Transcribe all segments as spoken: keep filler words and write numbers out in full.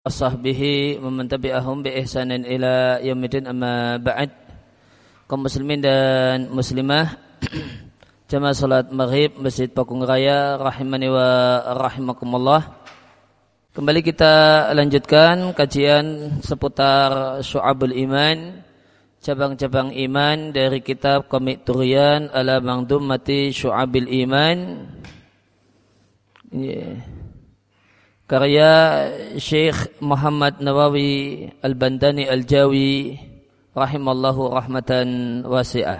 Sahbihi wa man tabi'ahum bi ihsanin ila yaumil amma ba'd. Kaum muslimin dan muslimah jamaah salat maghrib Masjid Pakung Raya rahimani wa rahimakumullah. Kembali kita lanjutkan kajian seputar Syu'abul Iman, cabang-cabang iman dari kitab Qami' Turiyan ala Mangdumati Syu'abil Iman. Yeah. Karya Syekh Muhammad Nawawi Al-Bandani Al-Jawi rahimallahu rahmatan wasi'ah.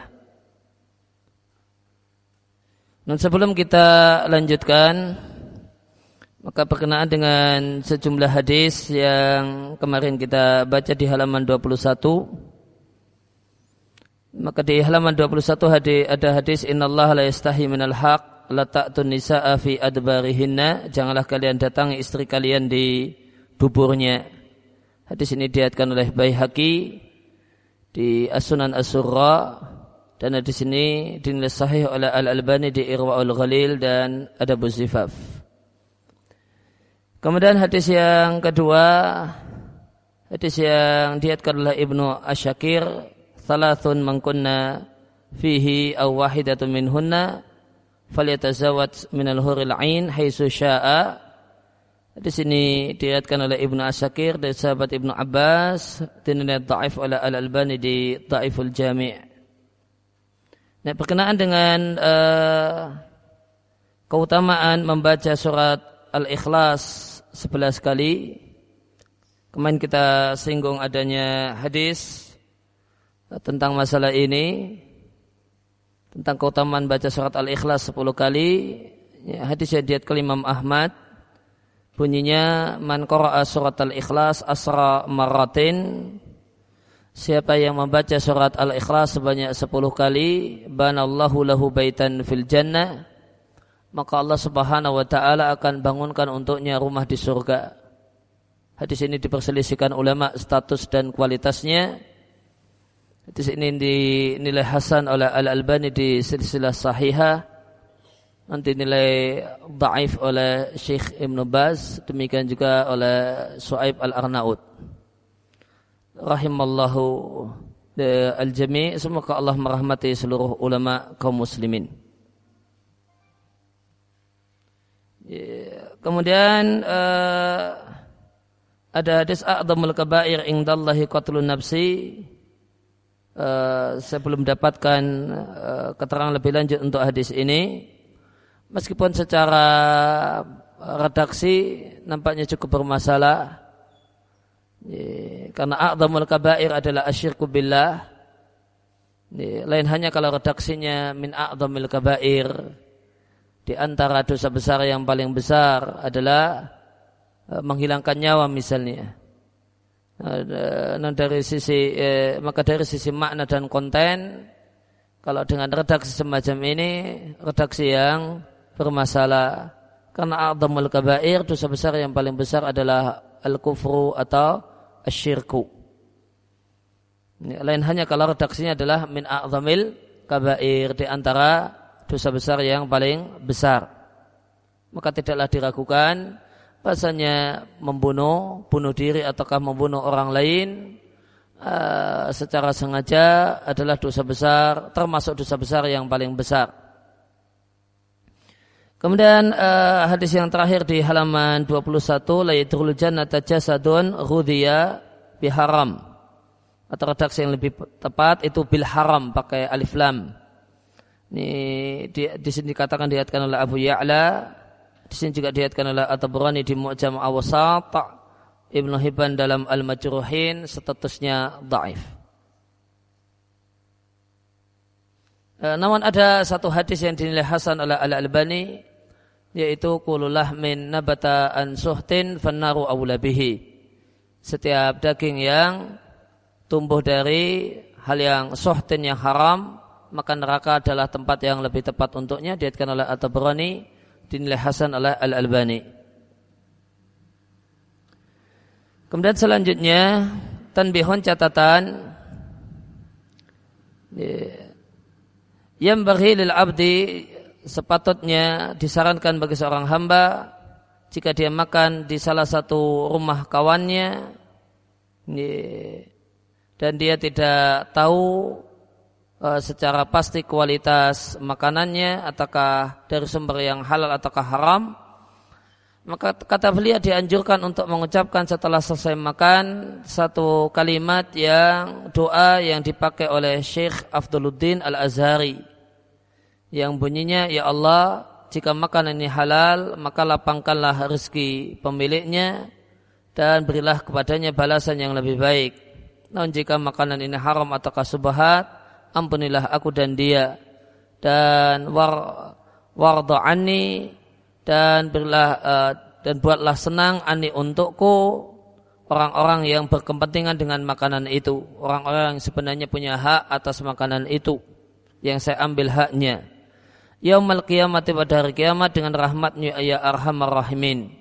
Dan sebelum kita lanjutkan, maka berkenaan dengan sejumlah hadis yang kemarin kita baca di halaman dua puluh satu. Maka di halaman dua puluh satu hadis, ada hadis innallaha la yastahi minal haq la ta'tun nisa'a fi adbarihinna, janganlah kalian datangi istri kalian di buburnya. Hadis ini diriwayatkan oleh Baihaqi di As-Sunan As-Surra, dan hadis ini dinilai sahih oleh Al-Albani di Irwaul Ghalil dan Adabuz Zifaf. Kemudian hadis yang kedua, hadis yang diriwayatkan oleh Ibnu Asyakir, thalathun man kunna fihi aw wahidatun minhunna falyatazawwaj minal huril ain haitsu syaa. Di sini diriwayatkan oleh Ibnu Asyakir dari sahabat Ibnu Abbas, dinilai dhaif oleh Al-Albani di Dhaiful Jami'. Nah, berkenaan dengan uh, keutamaan membaca surat Al-Ikhlas sebelas kali, kemarin kita singgung adanya hadis tentang masalah ini, tentang keutamaan baca surat Al-Ikhlas sepuluh kali. Ya, hadis yang diriwayatkan Imam Ahmad bunyinya man qara'a surat Al-Ikhlas asra marratin, siapa yang membaca surat Al-Ikhlas sebanyak sepuluh kali, banallahu lahu baitan fil jannah, maka Allah Subhanahu wa taala akan bangunkan untuknya rumah di surga. Hadis ini diperselisihkan ulama status dan kualitasnya. Hadis ini dinilai hasan oleh Al-Albani di silsilah sahihah, nanti nilai dhaif oleh Syekh Ibnu Baz, demikian juga oleh Su'aib Al-Arnaud rahimallahu al-jami'. Semoga Allah merahmati seluruh ulama kaum muslimin. Kemudian uh, ada hadis a'dhamul kaba'ir indallahi qatlun nafsi. Uh, saya belum dapatkan uh, keterangan lebih lanjut untuk hadis ini, meskipun secara redaksi nampaknya cukup bermasalah, ya, karena a'dhamul kaba'ir adalah asyirku billah, ya, lain hanya kalau redaksinya min a'dhamil kaba'ir, di antara dosa besar yang paling besar adalah uh, menghilangkan nyawa misalnya. Nah, dari sisi eh, maka dari sisi makna dan konten, kalau dengan redaksi semacam ini, redaksi yang bermasalah, karena a'dhamul kaba'ir, dosa besar yang paling besar adalah al-kufru atau asyirku. Lain hanya kalau redaksinya adalah min a'dhamil kaba'ir, di antara dosa besar yang paling besar, maka tidaklah diragukan bahasanya membunuh, bunuh diri ataukah membunuh orang lain uh, secara sengaja adalah dosa besar, termasuk dosa besar yang paling besar. Kemudian uh, hadis yang terakhir di halaman dua puluh satu, la yadkhulul jannata jasadun ghudhiya biharam, atau redaksi yang lebih tepat itu bil haram pakai alif lam. Ini di, di sini dikatakan diriwayatkan oleh Abu Ya'la. Di sini juga diriwayatkan oleh At-Tabrani di Mu'jam Awsat, Ibnu Hibban dalam Al-Majruhin, statusnya dhaif. E, namun ada satu hadis yang dinilai hasan oleh Al-Albani, yaitu qulu lahmin nabata an suhtin fannaru awla bihi. Setiap daging yang tumbuh dari hal yang suhtin, yang haram, maka neraka adalah tempat yang lebih tepat untuknya. Diriwayatkan oleh At-Tabrani, dinilai hasan oleh Al-Albani. Kemudian selanjutnya tanbihun, catatan, yang bagi lil abdi, sepatutnya disarankan bagi seorang hamba jika dia makan di salah satu rumah kawannya dan dia tidak tahu secara pasti kualitas makanannya ataukah dari sumber yang halal ataukah haram, maka kata beliau dianjurkan untuk mengucapkan setelah selesai makan satu kalimat yang doa yang dipakai oleh Syekh Afdoluddin Al-Azhari yang bunyinya, ya Allah, jika makanan ini halal maka lapangkanlah rezeki pemiliknya dan berilah kepadanya balasan yang lebih baik. Namun jika makanan ini haram ataukah subhat, ampunilah aku dan dia, dan war warda anni, dan berilah uh, dan buatlah senang ani untukku orang-orang yang berkepentingan dengan makanan itu, orang-orang yang sebenarnya punya hak atas makanan itu yang saya ambil haknya. Yaumul qiyamati, pada hari kiamat, dengan rahmatnya ya arhamar rahimin.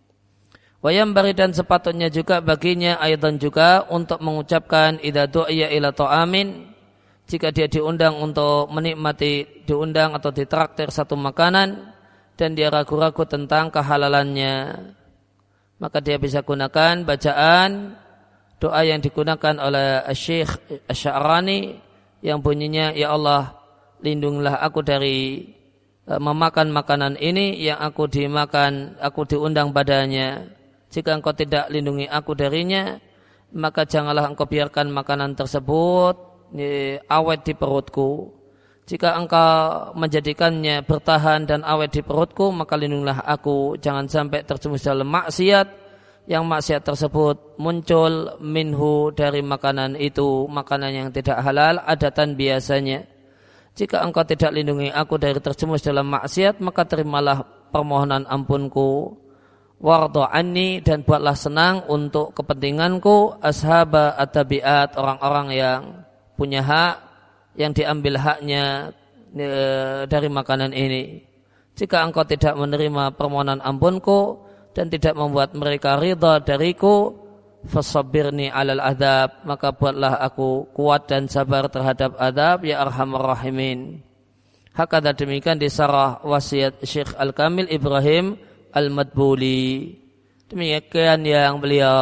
Wayam bari, dan sepatutnya juga baginya ayatan juga untuk mengucapkan idza du'iya ila ta'amin, jika dia diundang untuk menikmati, diundang atau ditraktir satu makanan dan dia ragu-ragu tentang kehalalannya, maka dia bisa gunakan bacaan doa yang digunakan oleh Syekh Asy-Sya'rani yang bunyinya, ya Allah, lindungilah aku dari uh, memakan makanan ini yang aku dimakan, aku diundang padanya. Jika engkau tidak lindungi aku darinya, maka janganlah engkau biarkan makanan tersebut ya, awet di perutku. Jika engkau menjadikannya bertahan dan awet di perutku, maka lindungilah aku, jangan sampai terjerumus dalam maksiat, yang maksiat tersebut muncul minhu, dari makanan itu, makanan yang tidak halal adatan biasanya. Jika engkau tidak lindungi aku dari terjerumus dalam maksiat, maka terimalah permohonan ampunku. Warda anni, dan buatlah senang untuk kepentinganku ashaba at-tabi'at, orang-orang yang punya hak, yang diambil haknya e, dari makanan ini. Jika engkau tidak menerima permohonan ampunku dan tidak membuat mereka ridha dariku, fasabbirni alal adab, maka buatlah aku kuat dan sabar terhadap adab ya arhamar rahimin. Hakada, demikian di sarah wasiat Syekh Al-Kamil Ibrahim Al-Madbuli. Demikian yang beliau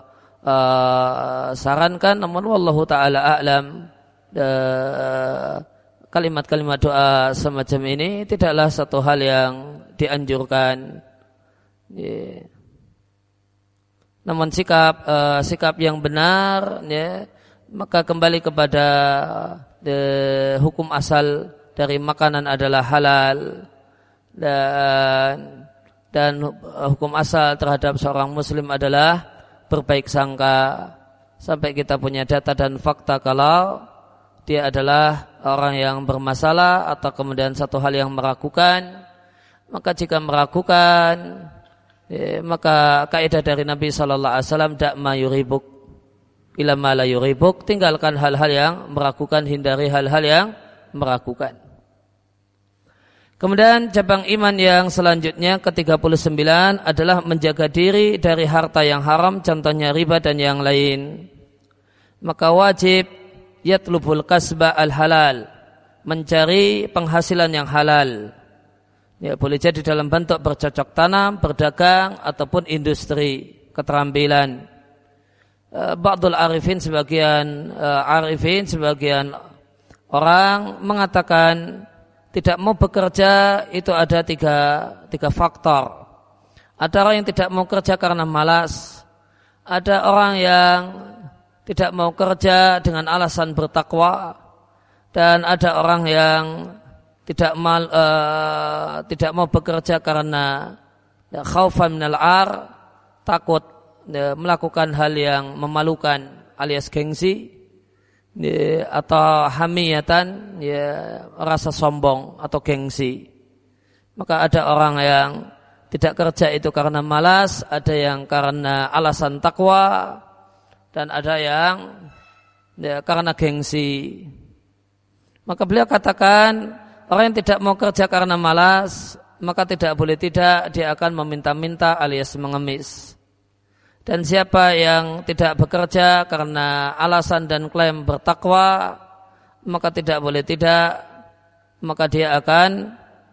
uh, sarankan, namun wallahu ta'ala a'lam, uh, kalimat-kalimat doa semacam ini tidaklah satu hal yang dianjurkan. Yeah. Namun sikap uh, sikap yang benar, ya, maka kembali kepada uh, hukum asal dari makanan adalah halal, dan dan hukum asal terhadap seorang muslim adalah berbaik sangka sampai kita punya data dan fakta kalau dia adalah orang yang bermasalah atau kemudian satu hal yang meragukan. Maka jika meragukan, ya, maka kaidah dari Nabi sallallahu alaihi wasallam, dak ma yuribuk ila ma la yuribuk, tinggalkan hal-hal yang meragukan, hindari hal-hal yang meragukan. Kemudian cabang iman yang selanjutnya ke tiga puluh sembilan adalah menjaga diri dari harta yang haram, contohnya riba dan yang lain. Maka wajib yatlubul kasba al-halal, mencari penghasilan yang halal. Ya, boleh jadi dalam bentuk bercocok tanam, berdagang, ataupun industri, keterampilan. Ba'dul arifin, sebagian uh, arifin, sebagian orang mengatakan tidak mau bekerja itu ada tiga, tiga faktor. Ada orang yang tidak mau kerja karena malas. Ada orang yang tidak mau kerja dengan alasan bertakwa. Dan ada orang yang tidak mal, uh, tidak mau bekerja karena ya, khaufan minal ar, takut ya, melakukan hal yang memalukan alias gengsi. Ya, atau hamiyatan, ya, rasa sombong atau gengsi. Maka ada orang yang tidak kerja itu karena malas, ada yang karena alasan takwa, dan ada yang ya, karena gengsi. Maka beliau katakan, orang yang tidak mau kerja karena malas, maka tidak boleh tidak dia akan meminta-minta alias mengemis. Dan siapa yang tidak bekerja karena alasan dan klaim bertakwa, maka tidak boleh tidak, maka dia akan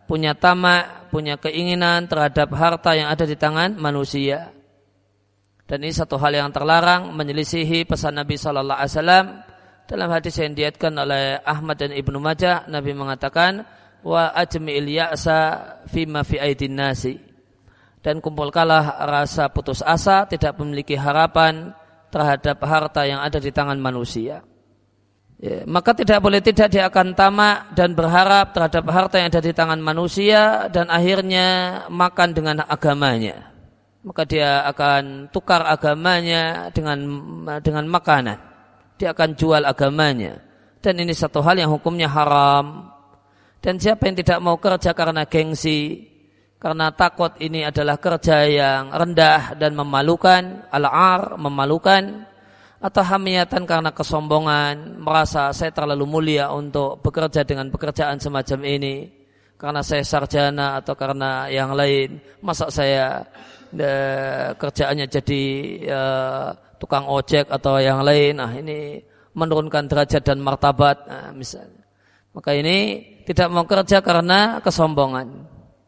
punya tamak, punya keinginan terhadap harta yang ada di tangan manusia. Dan ini satu hal yang terlarang, menyelisihi pesan Nabi sallallahu alaihi wasallam. Dalam hadis yang diriwayatkan oleh Ahmad dan Ibnu Majah, Nabi mengatakan, wa ajmi'il ya'sa fima fi aidin nasi. Dan kumpulkanlah rasa putus asa, tidak memiliki harapan terhadap harta yang ada di tangan manusia. Ya, maka tidak boleh tidak dia akan tamak dan berharap terhadap harta yang ada di tangan manusia dan akhirnya makan dengan agamanya. Maka dia akan tukar agamanya dengan dengan makanan. Dia akan jual agamanya. Dan ini satu hal yang hukumnya haram. Dan siapa yang tidak mau kerja karena gengsi, karena takut ini adalah kerja yang rendah dan memalukan, al-ar, memalukan, atau hamiyatan karena kesombongan, merasa saya terlalu mulia untuk bekerja dengan pekerjaan semacam ini, karena saya sarjana atau karena yang lain, masa saya eh, kerjaannya jadi eh, tukang ojek atau yang lain, nah ini menurunkan derajat dan martabat, nah, misalnya. Maka ini tidak mau kerja karena kesombongan.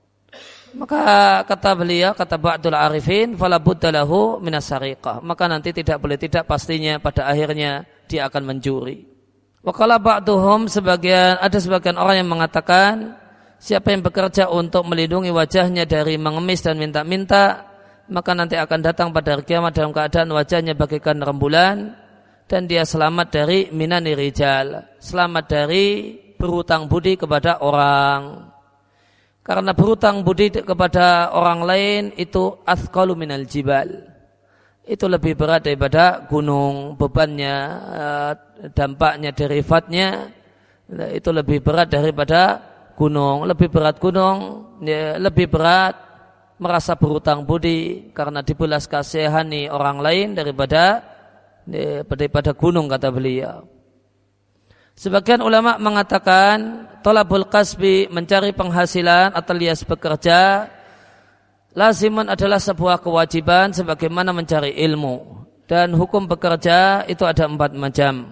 Maka kata beliau, kata ba'dul arifin, fala budda lahu minas sariqah. Maka nanti tidak boleh tidak pastinya pada akhirnya dia akan mencuri. Wa qala ba'duhum, sebagian ada sebagian orang yang mengatakan siapa yang bekerja untuk melindungi wajahnya dari mengemis dan minta-minta, maka nanti akan datang pada hari kiamat dalam keadaan wajahnya bagaikan rembulan dan dia selamat dari minani rijal, selamat dari berhutang budi kepada orang. Karena berhutang budi kepada orang lain itu athqalu minal jibal. Itu lebih berat daripada gunung, bebannya, dampaknya, derivatnya itu lebih berat daripada gunung. Lebih berat gunung, ya, lebih berat merasa berhutang budi karena dibelas kasihani orang lain daripada ya, daripada gunung, kata beliau. Sebagian ulama mengatakan thalabul kasbi, mencari penghasilan atau alias bekerja, lazimun adalah sebuah kewajiban sebagaimana mencari ilmu. Dan hukum bekerja itu ada empat macam.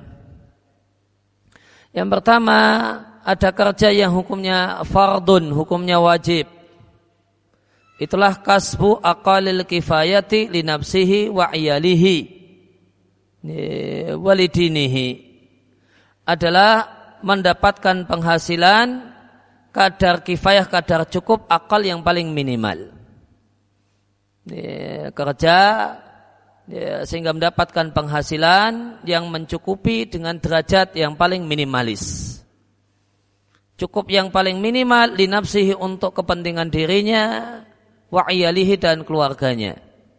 Yang pertama, ada kerja yang hukumnya fardun, hukumnya wajib. Itulah kasbu aqalil kifayati li nafsihi wa iyalihi walidinihi. Adalah mendapatkan penghasilan kadar kifayah, kadar cukup, akal yang paling minimal. Ya, kerja ya, sehingga mendapatkan penghasilan yang mencukupi dengan derajat yang paling minimalis. Cukup yang paling minimal li nafsihi, untuk kepentingan dirinya, wa iyalihi, dan keluarganya,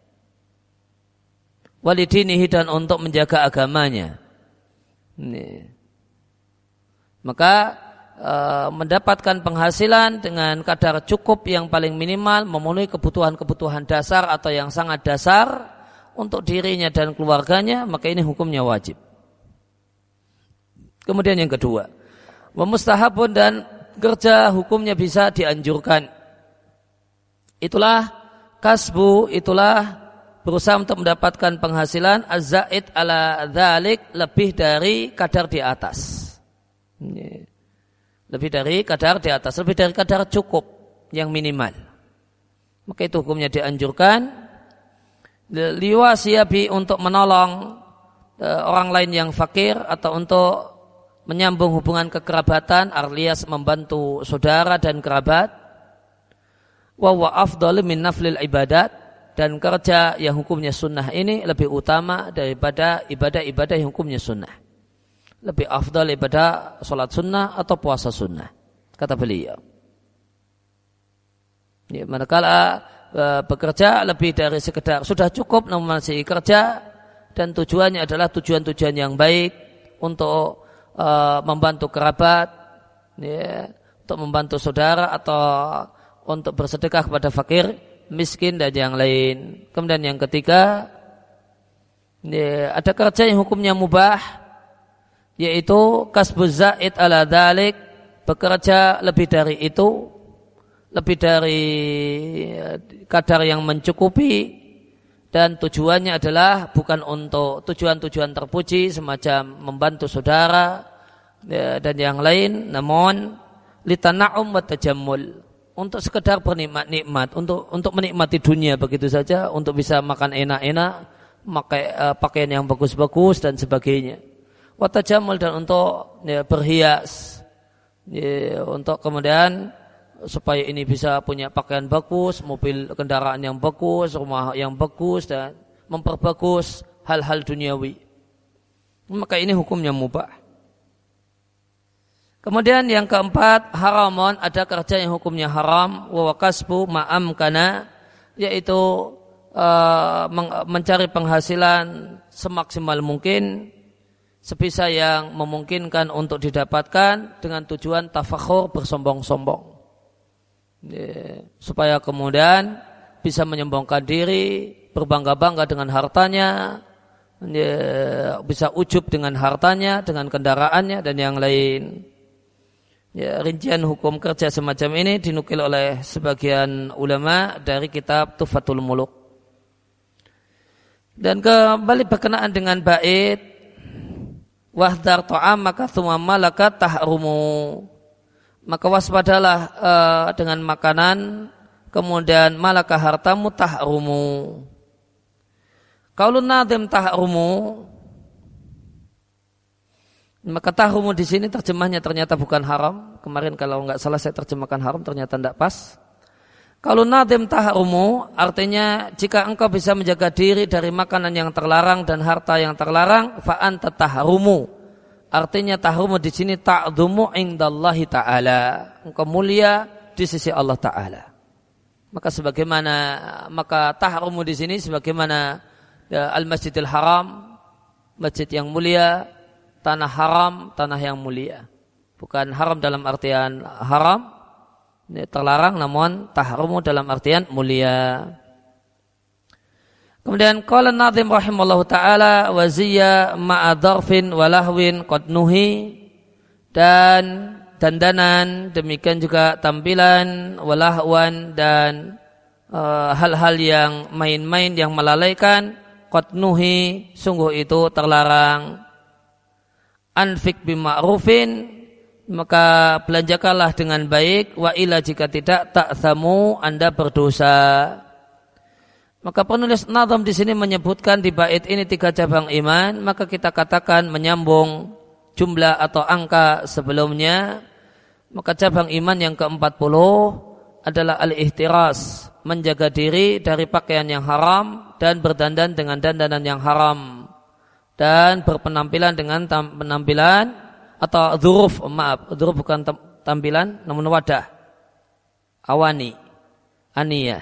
walidinihi, dan untuk menjaga agamanya. Ini. Maka e, mendapatkan penghasilan dengan kadar cukup yang paling minimal, memenuhi kebutuhan-kebutuhan dasar atau yang sangat dasar untuk dirinya dan keluarganya, maka ini hukumnya wajib. Kemudian yang kedua, wa mustahabun, dan kerja hukumnya bisa dianjurkan. Itulah kasbu, itulah berusaha untuk mendapatkan penghasilan az-zaid ala dzalik, lebih dari kadar di atas. Lebih dari kadar di atas, lebih dari kadar cukup yang minimal. Maka itu hukumnya dianjurkan. Liwasiyabi, untuk menolong orang lain yang fakir atau untuk menyambung hubungan kekerabatan, alias membantu saudara dan kerabat. Wa wa afdalu min naflil ibadat, dan kerja yang hukumnya sunnah ini lebih utama daripada ibadah-ibadah yang hukumnya sunnah. Lebih afdal daripada sholat sunnah atau puasa sunnah, kata beliau. Ya, manakala e, bekerja lebih dari sekedar sudah cukup namun masih kerja, dan tujuannya adalah tujuan-tujuan yang baik untuk e, membantu kerabat, ya, untuk membantu saudara atau untuk bersedekah kepada fakir, miskin, dan yang lain. Kemudian yang ketiga, ya, ada kerja yang hukumnya mubah, yaitu kasbuz zaid ala dzalik, bekerja lebih dari itu, lebih dari kadar yang mencukupi, dan tujuannya adalah bukan untuk tujuan-tujuan terpuji semacam membantu saudara ya, dan yang lain, namun litana'um wa tajammul, untuk sekedar bernikmat-nikmat, untuk untuk menikmati dunia begitu saja, untuk bisa makan enak-enak, pakai uh, pakaian yang bagus-bagus dan sebagainya. Wa tajammul, dan untuk ya, berhias, ya, untuk kemudian supaya ini bisa punya pakaian bagus, mobil kendaraan yang bagus, rumah yang bagus, dan memperbagus hal-hal duniawi. Maka ini hukumnya mubah. Kemudian yang keempat, haramun, ada kerja yang hukumnya haram, wa kasbu ma'am kana, yaitu uh, mencari penghasilan semaksimal mungkin, sebisa yang memungkinkan untuk didapatkan dengan tujuan tafakhur, bersombong-sombong. Ya, supaya kemudian bisa menyombongkan diri, berbangga-bangga dengan hartanya, ya, bisa ujub dengan hartanya, dengan kendaraannya dan yang lain. Ya, rincian hukum kerja semacam ini dinukil oleh sebagian ulama dari kitab Tuhfatul Muluk. Dan kembali berkenaan dengan bait wahdar ta'amaka tsumma malaka tahrumu, maka waspadalah uh, dengan makanan kemudian malaka hartamu tahrumu. Qaulun nadhim tahrumu, maka tahrumu di sini terjemahnya ternyata bukan haram. Kemarin kalau enggak salah saya terjemahkan haram, ternyata tidak pas. Kalau nadhim tahrumu artinya jika engkau bisa menjaga diri dari makanan yang terlarang dan harta yang terlarang, fa anta tahrumu. Artinya tahrumu di sini ta'dhumu indallahi ta'ala. Engkau mulia di sisi Allah Ta'ala. Maka sebagaimana maka tahrumu di sini sebagaimana ya, Al-Masjidil Haram, masjid yang mulia, tanah haram, tanah yang mulia. Bukan haram dalam artian haram, ini terlarang, namun tahrumu dalam artian mulia. Kemudian qala an-nadhim rahimallahu taala wa ziyya ma'a dharfin wa lahwin qad nuhi, dan dandanan demikian juga tampilan walahwan dan uh, hal-hal yang main-main yang melalaikan, qad nuhi sungguh itu terlarang. Anfik bima'rufin, maka belanjakanlah dengan baik, wa ila jika tidak ta'thamu, Anda berdosa. Maka penulis nazam di sini menyebutkan di bait ini tiga cabang iman, maka kita katakan menyambung jumlah atau angka sebelumnya. Maka cabang iman yang keempat puluh adalah al-ihtiras, menjaga diri dari pakaian yang haram dan berdandan dengan dandanan yang haram, dan berpenampilan dengan penampilan atau dzuruf, maaf, dzuruf bukan tampilan namun wadah, awani, aniyah,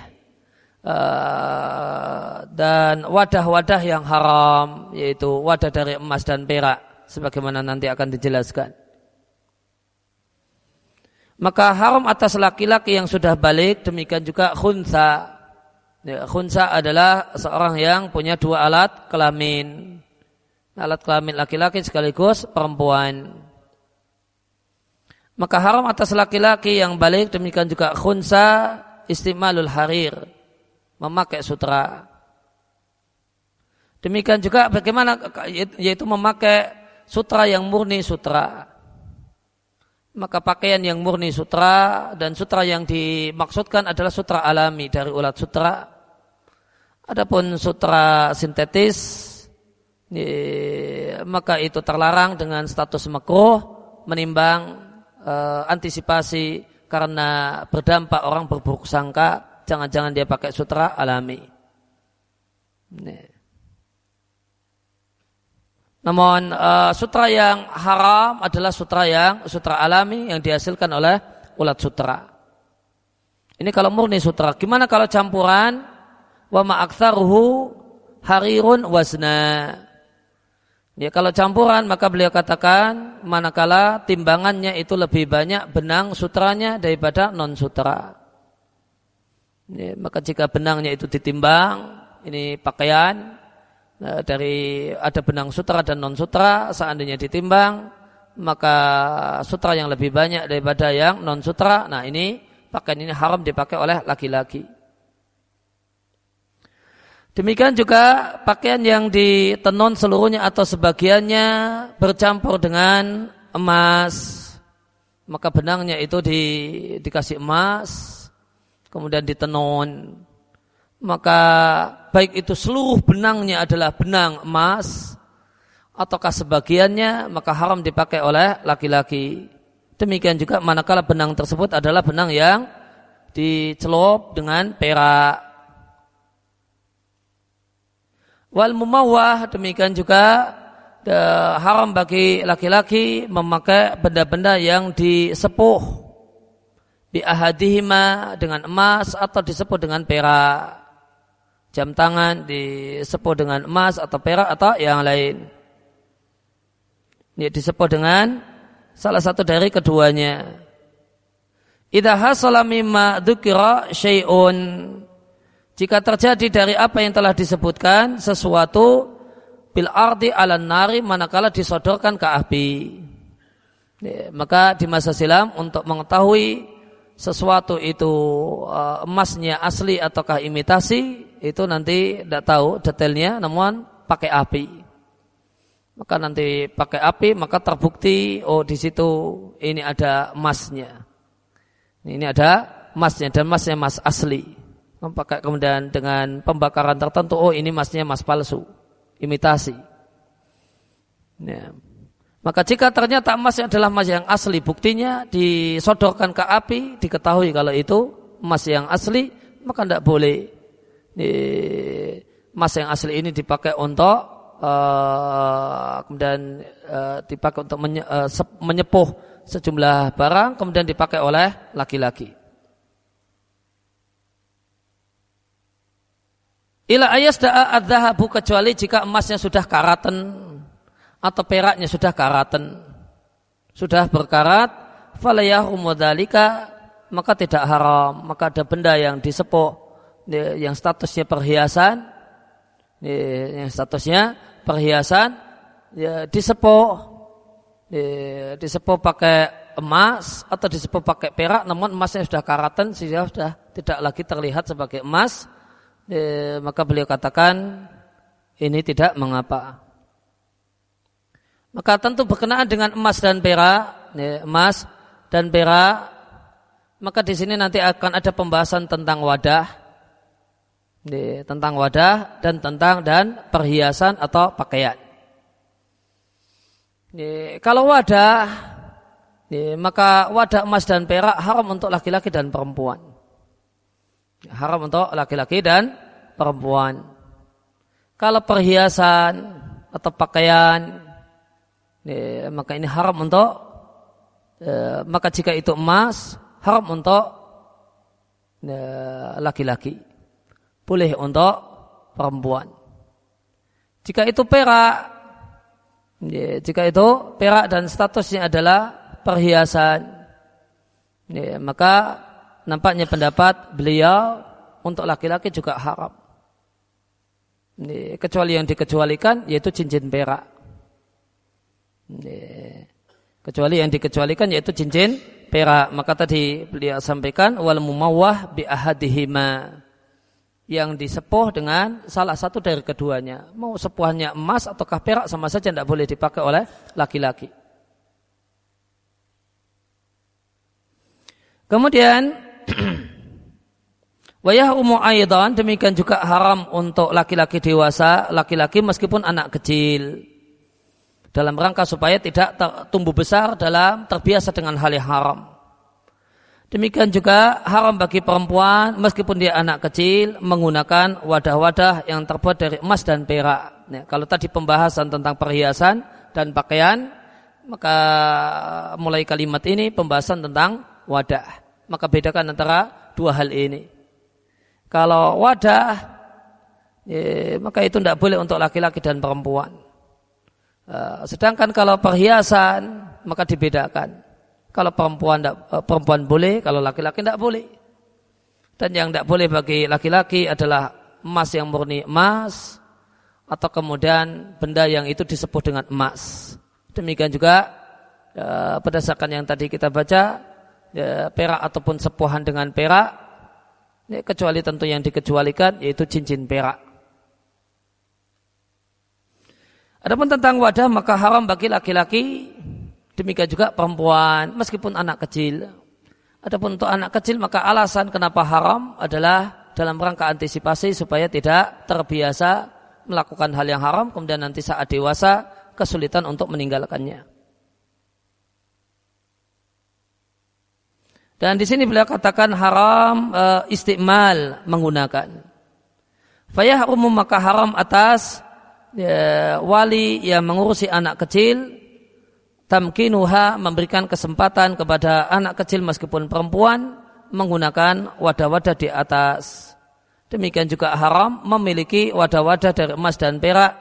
uh, dan wadah-wadah yang haram, yaitu wadah dari emas dan perak, sebagaimana nanti akan dijelaskan. Maka haram atas laki-laki yang sudah balik, demikian juga khunsa. Ya, khunsa adalah seorang yang punya dua alat kelamin, alat kelamin laki-laki sekaligus perempuan. Maka haram atas laki-laki yang balik, demikian juga khunsa, istimalul harir, memakai sutra. Demikian juga bagaimana, yaitu memakai sutra yang murni sutra. Maka pakaian yang murni sutra, dan sutra yang dimaksudkan adalah sutra alami dari ulat sutra. Adapun sutra sintetis, maka itu terlarang dengan status makruh, menimbang Uh, antisipasi karena berdampak orang berburuk sangka, jangan-jangan dia pakai sutra alami. Nih. Namun uh, sutra yang haram adalah sutra yang sutra alami yang dihasilkan oleh ulat sutra. Ini kalau murni sutra. Gimana kalau campuran? Wa ma'aktsaruhu harirun wazna. Ya, kalau campuran maka beliau katakan manakala timbangannya itu lebih banyak benang sutranya daripada non sutra. Ya, maka jika benangnya itu ditimbang, ini pakaian nah, dari ada benang sutra dan non sutra, seandainya ditimbang maka sutra yang lebih banyak daripada yang non sutra. Nah ini pakaian ini haram dipakai oleh laki-laki. Demikian juga pakaian yang ditenun seluruhnya atau sebagiannya bercampur dengan emas, maka benangnya itu di, dikasih emas, kemudian ditenun, maka baik itu seluruh benangnya adalah benang emas ataukah sebagiannya, maka haram dipakai oleh laki-laki. Demikian juga manakala benang tersebut adalah benang yang dicelup dengan perak. Wal mumawwah, demikian juga de, haram bagi laki-laki memakai benda-benda yang disepuh bi ahadihima dengan emas atau disepuh dengan perak. Jam tangan disepuh dengan emas atau perak atau yang lain. Ini disepuh dengan salah satu dari keduanya. Idza hasala mimma dzukira syai'un, jika terjadi dari apa yang telah disebutkan sesuatu bil ardi ala nari, manakala disodorkan ke api. Ya, maka di masa silam untuk mengetahui sesuatu itu uh, emasnya asli ataukah imitasi, itu nanti tidak tahu detailnya, namun pakai api. Maka nanti pakai api, maka terbukti oh di situ ini ada emasnya. Ini ada emasnya dan emasnya emas asli. Pakai kemudian dengan pembakaran tertentu, oh ini emasnya emas palsu, imitasi. Ya. Maka jika ternyata emasnya adalah emas yang asli, buktinya disodorkan ke api, diketahui kalau itu emas yang asli, maka tidak boleh emas yang asli ini dipakai untuk uh, kemudian uh, dipakai untuk menye, uh, menyepuh sejumlah barang, kemudian dipakai oleh laki-laki. Ila ayasda'a adzahabu, kecuali jika emasnya sudah karaten atau peraknya sudah karaten, sudah berkarat, falayahumu dzalika, maka tidak haram. Maka ada benda yang disepuh, yang statusnya perhiasan, yang statusnya perhiasan, ya, disepuh, ya, disepuh pakai emas atau disepuh pakai perak, namun emasnya sudah karaten sehingga sudah tidak lagi terlihat sebagai emas. E, maka beliau katakan ini tidak mengapa. Maka tentu berkenaan dengan emas dan perak, e, emas dan perak, maka di sini nanti akan ada pembahasan tentang wadah, e, tentang wadah dan tentang dan perhiasan atau pakaian. E, kalau wadah, e, maka wadah emas dan perak haram untuk laki-laki dan perempuan. Haram untuk laki-laki dan perempuan. Kalau perhiasan atau pakaian, ya, maka ini haram untuk, ya, maka jika itu emas, haram untuk ya, laki-laki, boleh untuk perempuan. Jika itu perak, ya, jika itu perak dan statusnya adalah perhiasan, ya, maka nampaknya pendapat beliau untuk laki-laki juga haram. Ini, kecuali yang dikecualikan yaitu cincin perak. Ini, kecuali yang dikecualikan yaitu cincin perak. Maka tadi beliau sampaikan wal mumawwah bi ahadihima, yang disepuh dengan salah satu dari keduanya. Mau sepuhannya emas ataukah perak sama saja, tidak boleh dipakai oleh laki-laki. Kemudian wa yahrumu aidan, demikian juga haram untuk laki-laki dewasa, laki-laki meskipun anak kecil, dalam rangka supaya tidak tumbuh besar dalam terbiasa dengan hal yang haram. Demikian juga haram bagi perempuan meskipun dia anak kecil menggunakan wadah-wadah yang terbuat dari emas dan perak. Ya, kalau tadi pembahasan tentang perhiasan dan pakaian, maka mulai kalimat ini pembahasan tentang wadah. Maka bedakan antara dua hal ini. Kalau wadah, ya, maka itu tidak boleh untuk laki-laki dan perempuan. Uh, sedangkan kalau perhiasan, maka dibedakan. Kalau perempuan uh, perempuan boleh, kalau laki-laki tidak boleh. Dan yang tidak boleh bagi laki-laki adalah emas yang murni emas, atau kemudian benda yang itu disebut dengan emas. Demikian juga uh, berdasarkan yang tadi kita baca, ya, perak ataupun sepuhan dengan perak, ya, kecuali tentu yang dikecualikan yaitu cincin perak. Adapun tentang wadah, maka haram bagi laki-laki, demikian juga perempuan meskipun anak kecil. Adapun untuk anak kecil maka alasan kenapa haram adalah dalam rangka antisipasi supaya tidak terbiasa melakukan hal yang haram kemudian nanti saat dewasa kesulitan untuk meninggalkannya. Dan di sini beliau katakan haram e, istimal menggunakan. Fayahrumu maka haram atas e, wali yang mengurusi anak kecil tamkinuha memberikan kesempatan kepada anak kecil meskipun perempuan menggunakan wadah-wadah di atas. Demikian juga haram memiliki wadah-wadah dari emas dan perak.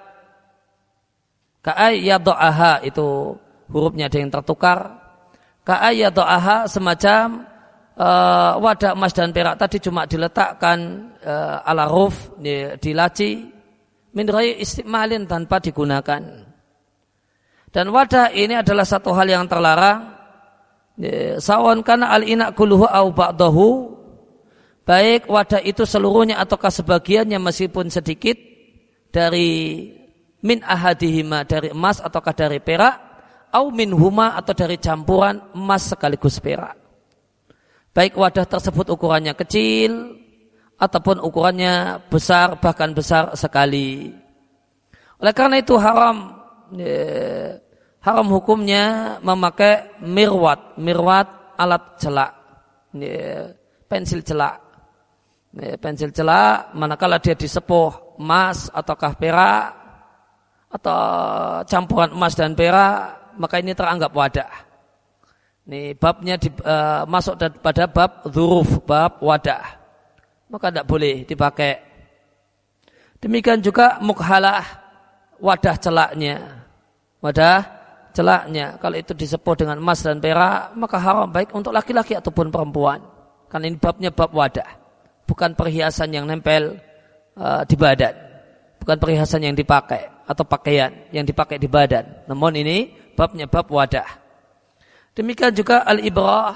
Ka'ay yadu'aha itu hurufnya ada yang tertukar. Ka'ay yadu'aha semacam uh, wadah emas dan perak tadi cuma diletakkan uh, ala ruf di, di laci min ghairi istimalin tanpa digunakan. Dan wadah ini adalah satu hal yang terlarang. Sawan kana al-ina kulluhu au ba'dahu. Baik wadah itu seluruhnya ataukah sebagiannya meskipun sedikit dari min ahadihima dari emas ataukah dari perak au min huma atau dari campuran emas sekaligus perak. Baik wadah tersebut ukurannya kecil ataupun ukurannya besar bahkan besar sekali. Oleh karena itu haram ya, haram hukumnya memakai mirwat, mirwat alat celak, ya, pensil celak, ya, pensil celak. Manakala dia disepuh emas ataukah perak atau campuran emas dan perak, maka ini teranggap wadah. Ini babnya di, uh, masuk pada bab dzuruf, bab wadah, maka tidak boleh dipakai. Demikian juga mukhalah, wadah celaknya, wadah celaknya kalau itu disepuh dengan emas dan perak maka haram baik untuk laki-laki ataupun perempuan. Karena ini babnya bab wadah, bukan perhiasan yang nempel uh, di badan, bukan perhiasan yang dipakai atau pakaian yang dipakai di badan. Namun ini babnya bab wadah. Demikian juga al-ibrah,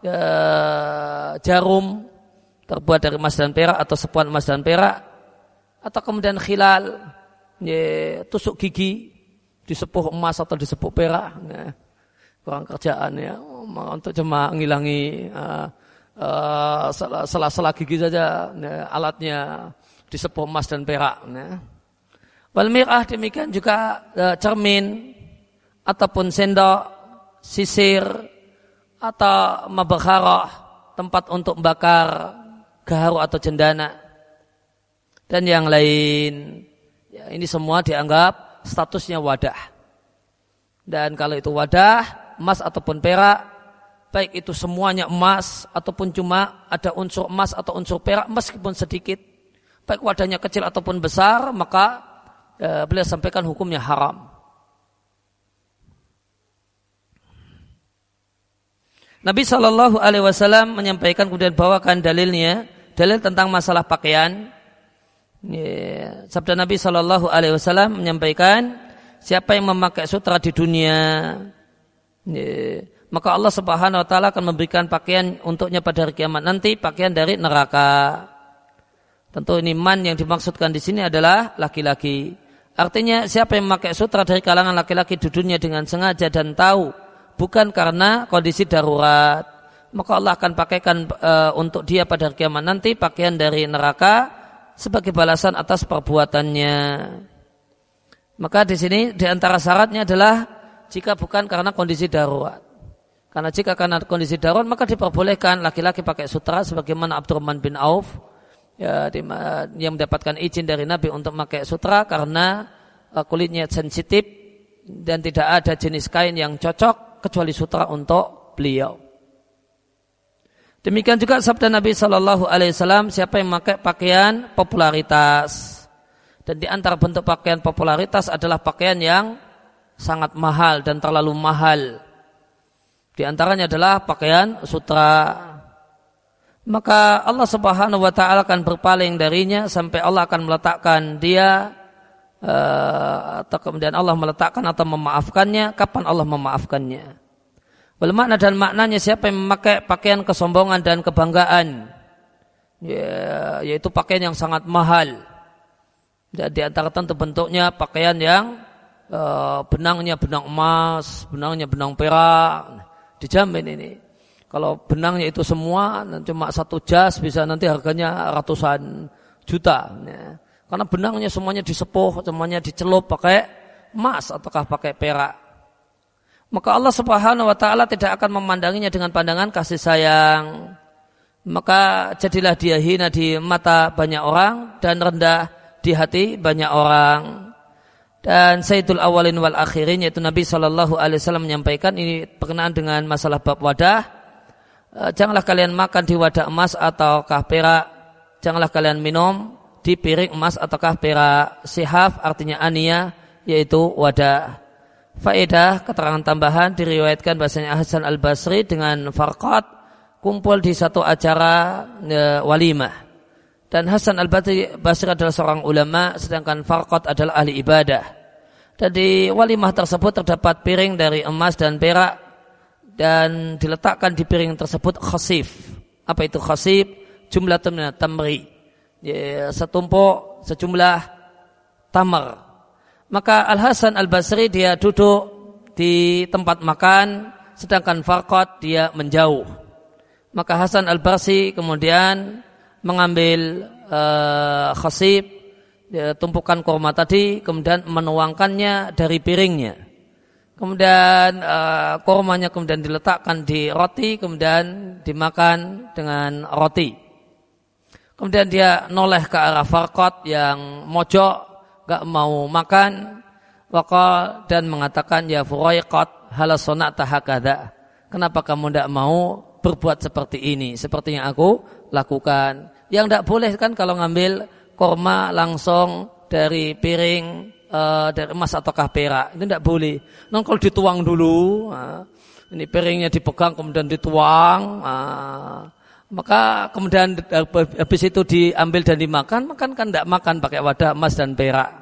uh, jarum terbuat dari emas dan perak atau sepuhan emas dan perak, atau kemudian khilal, ya, tusuk gigi disepuh emas atau disepuh perak, nah, kurang kerjaan ya untuk cuma ngilangi uh, uh, sela-sela gigi saja, nah, alatnya disepuh emas dan perak. Nah. Wal mir'ah demikian juga uh, cermin ataupun sendok, sisir atau mabakharah, tempat untuk membakar gaharu atau cendana dan yang lain. Ya, ini semua dianggap statusnya wadah. Dan kalau itu wadah, emas ataupun perak, baik itu semuanya emas ataupun cuma ada unsur emas atau unsur perak meskipun sedikit, baik wadahnya kecil ataupun besar, maka e, beliau sampaikan hukumnya haram. Nabi shallallahu alaihi wasallam menyampaikan kemudian bawakan dalilnya, dalil tentang masalah pakaian. Ya, sabda Nabi shallallahu alaihi wasallam menyampaikan, siapa yang memakai sutra di dunia, ya, maka Allah Subhanahu wa taala akan memberikan pakaian untuknya pada hari kiamat nanti, pakaian dari neraka. Tentu ini man yang dimaksudkan di sini adalah laki-laki. Artinya siapa yang memakai sutra dari kalangan laki-laki di dunia dengan sengaja dan tahu bukan karena kondisi darurat, maka Allah akan pakaikan e, untuk dia pada hari kiamat nanti pakaian dari neraka sebagai balasan atas perbuatannya. Maka di sini di antara syaratnya adalah jika bukan karena kondisi darurat. Karena jika karena kondisi darurat maka diperbolehkan laki-laki pakai sutra sebagaimana Abdurrahman bin Auf ya, di, yang mendapatkan izin dari Nabi untuk memakai sutra karena e, kulitnya sensitif dan tidak ada jenis kain yang cocok kecuali sutra untuk beliau. Demikian juga sabda Nabi Shallallahu Alaihi Wasallam, siapa yang memakai pakaian popularitas, dan di antara bentuk pakaian popularitas adalah pakaian yang sangat mahal dan terlalu mahal. Di antaranya adalah pakaian sutra. Maka Allah Subhanahu Wa Taala akan berpaling darinya sampai Allah akan meletakkan dia uh, atau kemudian Allah meletakkan atau memaafkannya. Kapan Allah memaafkannya? Bermakna dan maknanya siapa yang memakai pakaian kesombongan dan kebanggaan, ya, yaitu pakaian yang sangat mahal. Dan di antara tentu bentuknya pakaian yang uh, benangnya benang emas, benangnya benang perak, dijamin ini. Kalau benangnya itu semua cuma satu jas bisa nanti harganya ratusan juta. Ya. Karena benangnya semuanya disepuh, semuanya dicelup pakai emas ataukah pakai perak. Maka Allah Subhanahu wa taala tidak akan memandanginya dengan pandangan kasih sayang. Maka jadilah dia hina di mata banyak orang dan rendah di hati banyak orang. Dan Sayyidul Awalin wal Akhirin, yaitu Nabi shallallahu alaihi wasallam menyampaikan ini berkenaan dengan masalah bab wadah. Janganlah kalian makan di wadah emas ataukah perak. Janganlah kalian minum di piring emas ataukah perak. Sihaf artinya aniyah, yaitu wadah. Faedah keterangan tambahan diriwayatkan bahasanya Hasan Al-Basri dengan Farqad kumpul di satu acara e, walimah. Dan Hasan Al-Basri adalah seorang ulama, sedangkan Farqad adalah ahli ibadah. Dan di walimah tersebut terdapat piring dari emas dan perak, dan diletakkan di piring tersebut khasif. Apa itu khasif? Jumlah tamri, ya, setumpuk sejumlah tamar. Maka Al-Hasan Al-Basri dia duduk di tempat makan, sedangkan Farqad dia menjauh. Maka Hasan Al-Basri kemudian mengambil uh, khasib, ya, tumpukan kurma tadi, kemudian menuangkannya dari piringnya. Kemudian uh, kurmanya kemudian diletakkan di roti, kemudian dimakan dengan roti. Kemudian dia noleh ke arah Farqad yang mojok, gak mau makan, waqal, dan mengatakan, ya Furaiqat, hala sona'ta hakadha. Kenapa kamu tidak mau berbuat seperti ini, seperti yang aku lakukan? Yang tidak boleh kan kalau ngambil kurma langsung dari piring uh, dari emas ataukah perak, itu tidak boleh. Nah, kalau dituang dulu, uh, ini piringnya dipegang kemudian dituang, uh, maka kemudian habis itu diambil dan dimakan, makan kan tidak makan pakai wadah emas dan perak.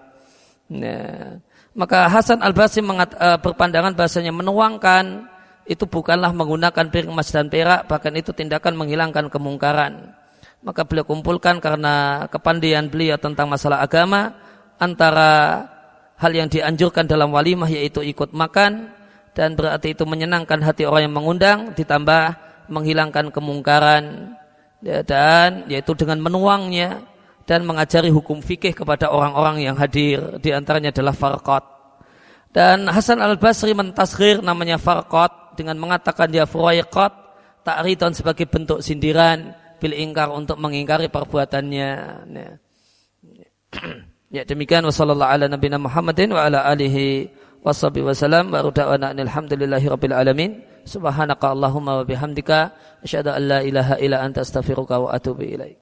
Nah, maka Hasan Al-Basri mengat, uh, berpandangan bahasanya menuangkan itu bukanlah menggunakan piring emas dan perak, bahkan itu tindakan menghilangkan kemungkaran. Maka beliau kumpulkan karena kepandaian beliau tentang masalah agama, antara hal yang dianjurkan dalam walimah yaitu ikut makan, dan berarti itu menyenangkan hati orang yang mengundang, ditambah menghilangkan kemungkaran, dan yaitu dengan menuangnya dan mengajari hukum fikih kepada orang-orang yang hadir, di antaranya adalah Farqad. Dan Hasan Al-Basri mentasghir namanya Farqad dengan mengatakan ya Furaiqat, ta'ridun sebagai bentuk sindiran, bil ingkar untuk mengingkari perbuatannya. Ya, demikian wa sallallahu ala nabiyina Muhammadin wa ala alihi washabihi wasallam wa rada'ana alhamdulillahi rabbil alamin. Subhanaka Allahumma wa bihamdika asyhadu an la ilaha illa anta astaghfiruka wa atubu ilaik.